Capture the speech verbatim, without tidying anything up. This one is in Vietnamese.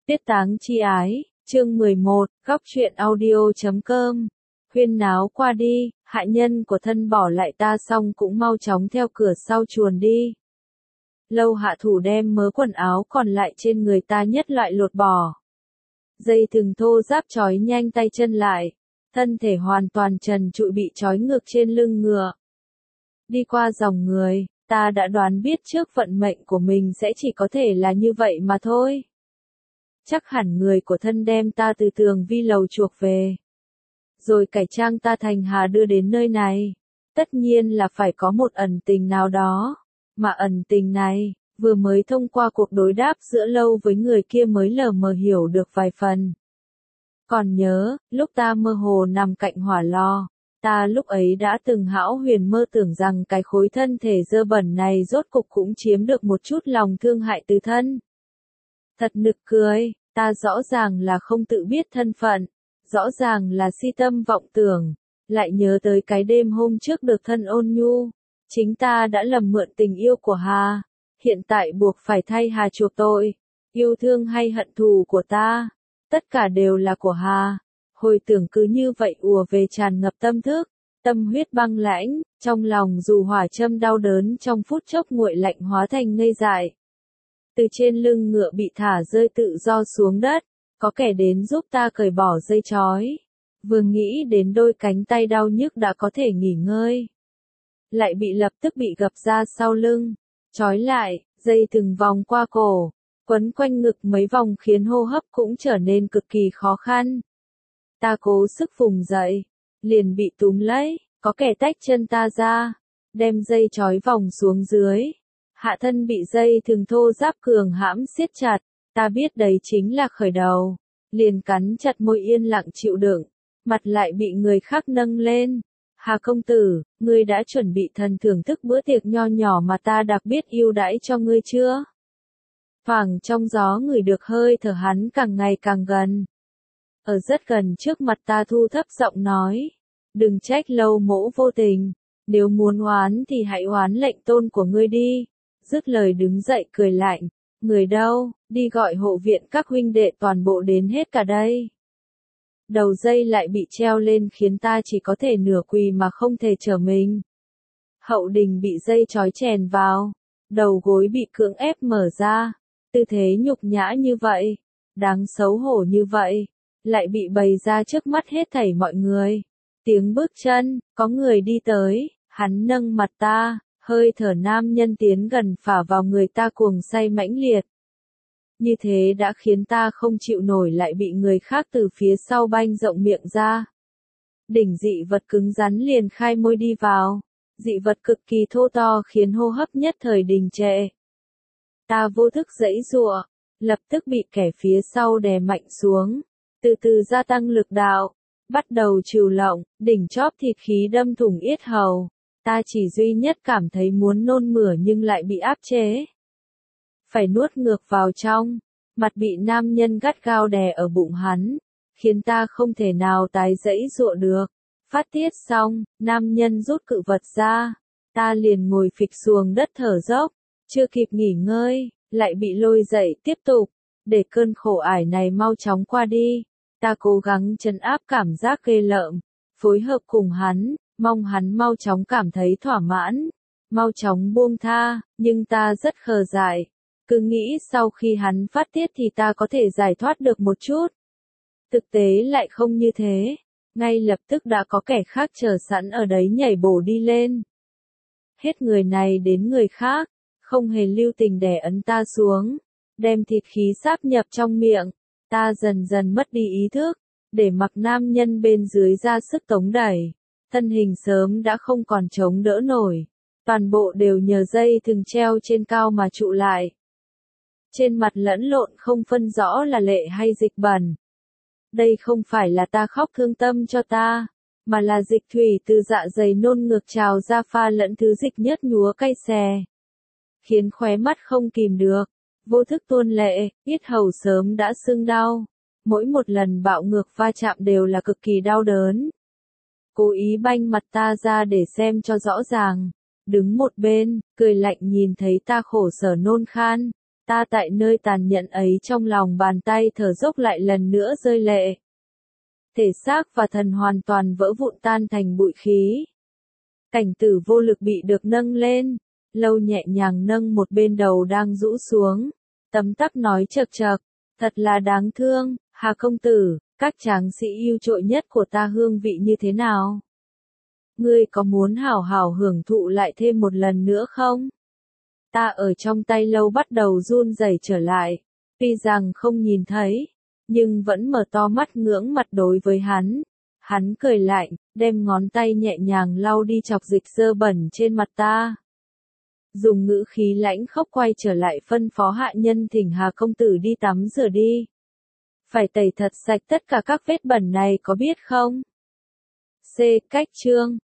Tiết táng chi ái, chương mười một, góc truyện audio chấm com. Huyên náo qua đi, hạ nhân của thân bỏ lại ta xong cũng mau chóng theo cửa sau chuồn đi. Lâu hạ thủ đem mớ quần áo còn lại trên người ta nhất loại lột bỏ. Dây thừng thô ráp trói nhanh tay chân lại, thân thể hoàn toàn trần trụi bị trói ngược trên lưng ngựa. Đi qua dòng người, ta đã đoán biết trước vận mệnh của mình sẽ chỉ có thể là như vậy mà thôi. Chắc hẳn người của thân đem ta từ tường vi lầu chuộc về, rồi cải trang ta thành hà đưa đến nơi này. Tất nhiên là phải có một ẩn tình nào đó, mà ẩn tình này, vừa mới thông qua cuộc đối đáp giữa Lâu với người kia mới lờ mờ hiểu được vài phần. Còn nhớ, lúc ta mơ hồ nằm cạnh hỏa lò, ta lúc ấy đã từng hão huyền mơ tưởng rằng cái khối thân thể dơ bẩn này rốt cục cũng chiếm được một chút lòng thương hại từ thân. Thật nực cười, ta rõ ràng là không tự biết thân phận, rõ ràng là si tâm vọng tưởng, lại nhớ tới cái đêm hôm trước được thân ôn nhu. Chính ta đã lầm mượn tình yêu của Hà, hiện tại buộc phải thay Hà chuộc tội. Yêu thương hay hận thù của ta, tất cả đều là của Hà. Hồi tưởng cứ như vậy ùa về tràn ngập tâm thức, tâm huyết băng lãnh, trong lòng dù hỏa châm đau đớn trong phút chốc nguội lạnh hóa thành ngây dại. Từ trên lưng ngựa bị thả rơi tự do xuống đất, có kẻ đến giúp ta cởi bỏ dây trói. Vừa nghĩ đến đôi cánh tay đau nhức đã có thể nghỉ ngơi, lại bị lập tức bị gập ra sau lưng, trói lại, dây từng vòng qua cổ, quấn quanh ngực mấy vòng khiến hô hấp cũng trở nên cực kỳ khó khăn. Ta cố sức vùng dậy, liền bị túm lấy, có kẻ tách chân ta ra, đem dây trói vòng xuống dưới. Hạ thân bị dây thừng thô ráp cường hãm siết chặt, ta biết đấy chính là khởi đầu, liền cắn chặt môi yên lặng chịu đựng, mặt lại bị người khác nâng lên. Hà công tử, ngươi đã chuẩn bị thần thưởng thức bữa tiệc nho nhỏ mà ta đặc biệt ưu đãi cho ngươi chưa? Thoảng trong gió ngửi được hơi thở hắn càng ngày càng gần. Ở rất gần trước mặt ta thu thấp giọng nói, đừng trách Lâu mỗ vô tình, nếu muốn oán thì hãy oán lệnh tôn của ngươi đi. Dứt lời đứng dậy cười lạnh, người đâu, đi gọi hộ viện các huynh đệ toàn bộ đến hết cả đây. Đầu dây lại bị treo lên khiến ta chỉ có thể nửa quỳ mà không thể trở mình. Hậu đình bị dây trói chèn vào, đầu gối bị cưỡng ép mở ra, tư thế nhục nhã như vậy, đáng xấu hổ như vậy, lại bị bày ra trước mắt hết thảy mọi người. Tiếng bước chân, có người đi tới, hắn nâng mặt ta, hơi thở nam nhân tiến gần phả vào người ta cuồng say mãnh liệt. Như thế đã khiến ta không chịu nổi lại bị người khác từ phía sau banh rộng miệng ra. Đỉnh dị vật cứng rắn liền khai môi đi vào, dị vật cực kỳ thô to khiến hô hấp nhất thời đình trệ. Ta vô thức giãy giụa, lập tức bị kẻ phía sau đè mạnh xuống, từ từ gia tăng lực đạo, bắt đầu trừu lộng, đỉnh chóp thịt khí đâm thủng yết hầu. Ta chỉ duy nhất cảm thấy muốn nôn mửa nhưng lại bị áp chế. Phải nuốt ngược vào trong, mặt bị nam nhân gắt gao đè ở bụng hắn, khiến ta không thể nào tái giãy giụa được. Phát tiết xong, nam nhân rút cự vật ra, ta liền ngồi phịch xuồng đất thở dốc, chưa kịp nghỉ ngơi, lại bị lôi dậy tiếp tục, để cơn khổ ải này mau chóng qua đi. Ta cố gắng trấn áp cảm giác ghê lợm, phối hợp cùng hắn, mong hắn mau chóng cảm thấy thỏa mãn, mau chóng buông tha, nhưng ta rất khờ dại. Cứ nghĩ sau khi hắn phát tiết thì ta có thể giải thoát được một chút. Thực tế lại không như thế. Ngay lập tức đã có kẻ khác chờ sẵn ở đấy nhảy bổ đi lên. Hết người này đến người khác, không hề lưu tình đè ấn ta xuống, đem thịt khí sáp nhập trong miệng. Ta dần dần mất đi ý thức, để mặc nam nhân bên dưới ra sức tống đẩy. Thân hình sớm đã không còn chống đỡ nổi. Toàn bộ đều nhờ dây thừng treo trên cao mà trụ lại. Trên mặt lẫn lộn không phân rõ là lệ hay dịch bẩn. Đây không phải là ta khóc thương tâm cho ta, mà là dịch thủy từ dạ dày nôn ngược trào ra pha lẫn thứ dịch nhớt nhúa cay xè. Khiến khóe mắt không kìm được, vô thức tuôn lệ, yết hầu sớm đã sưng đau. Mỗi một lần bạo ngược va chạm đều là cực kỳ đau đớn. Cố ý banh mặt ta ra để xem cho rõ ràng. Đứng một bên, cười lạnh nhìn thấy ta khổ sở nôn khan. Ta tại nơi tàn nhẫn ấy trong lòng bàn tay thở dốc lại lần nữa rơi lệ. Thể xác và thần hoàn toàn vỡ vụn tan thành bụi khí. Cảnh tử vô lực bị được nâng lên. Lâu nhẹ nhàng nâng một bên đầu đang rũ xuống. Tấm tắc nói chậc chậc. Thật là đáng thương, Hà công tử, các tráng sĩ yêu trội nhất của ta hương vị như thế nào? Ngươi có muốn hảo hảo hưởng thụ lại thêm một lần nữa không? Ta ở trong tay Lâu bắt đầu run rẩy trở lại. Tuy rằng không nhìn thấy, nhưng vẫn mở to mắt ngưỡng mặt đối với hắn. Hắn cười lạnh, đem ngón tay nhẹ nhàng lau đi chọc dịch dơ bẩn trên mặt ta. Dùng ngữ khí lãnh khốc quay trở lại phân phó hạ nhân thỉnh Hà công tử đi tắm rửa đi. Phải tẩy thật sạch tất cả các vết bẩn này có biết không? C. Cách chương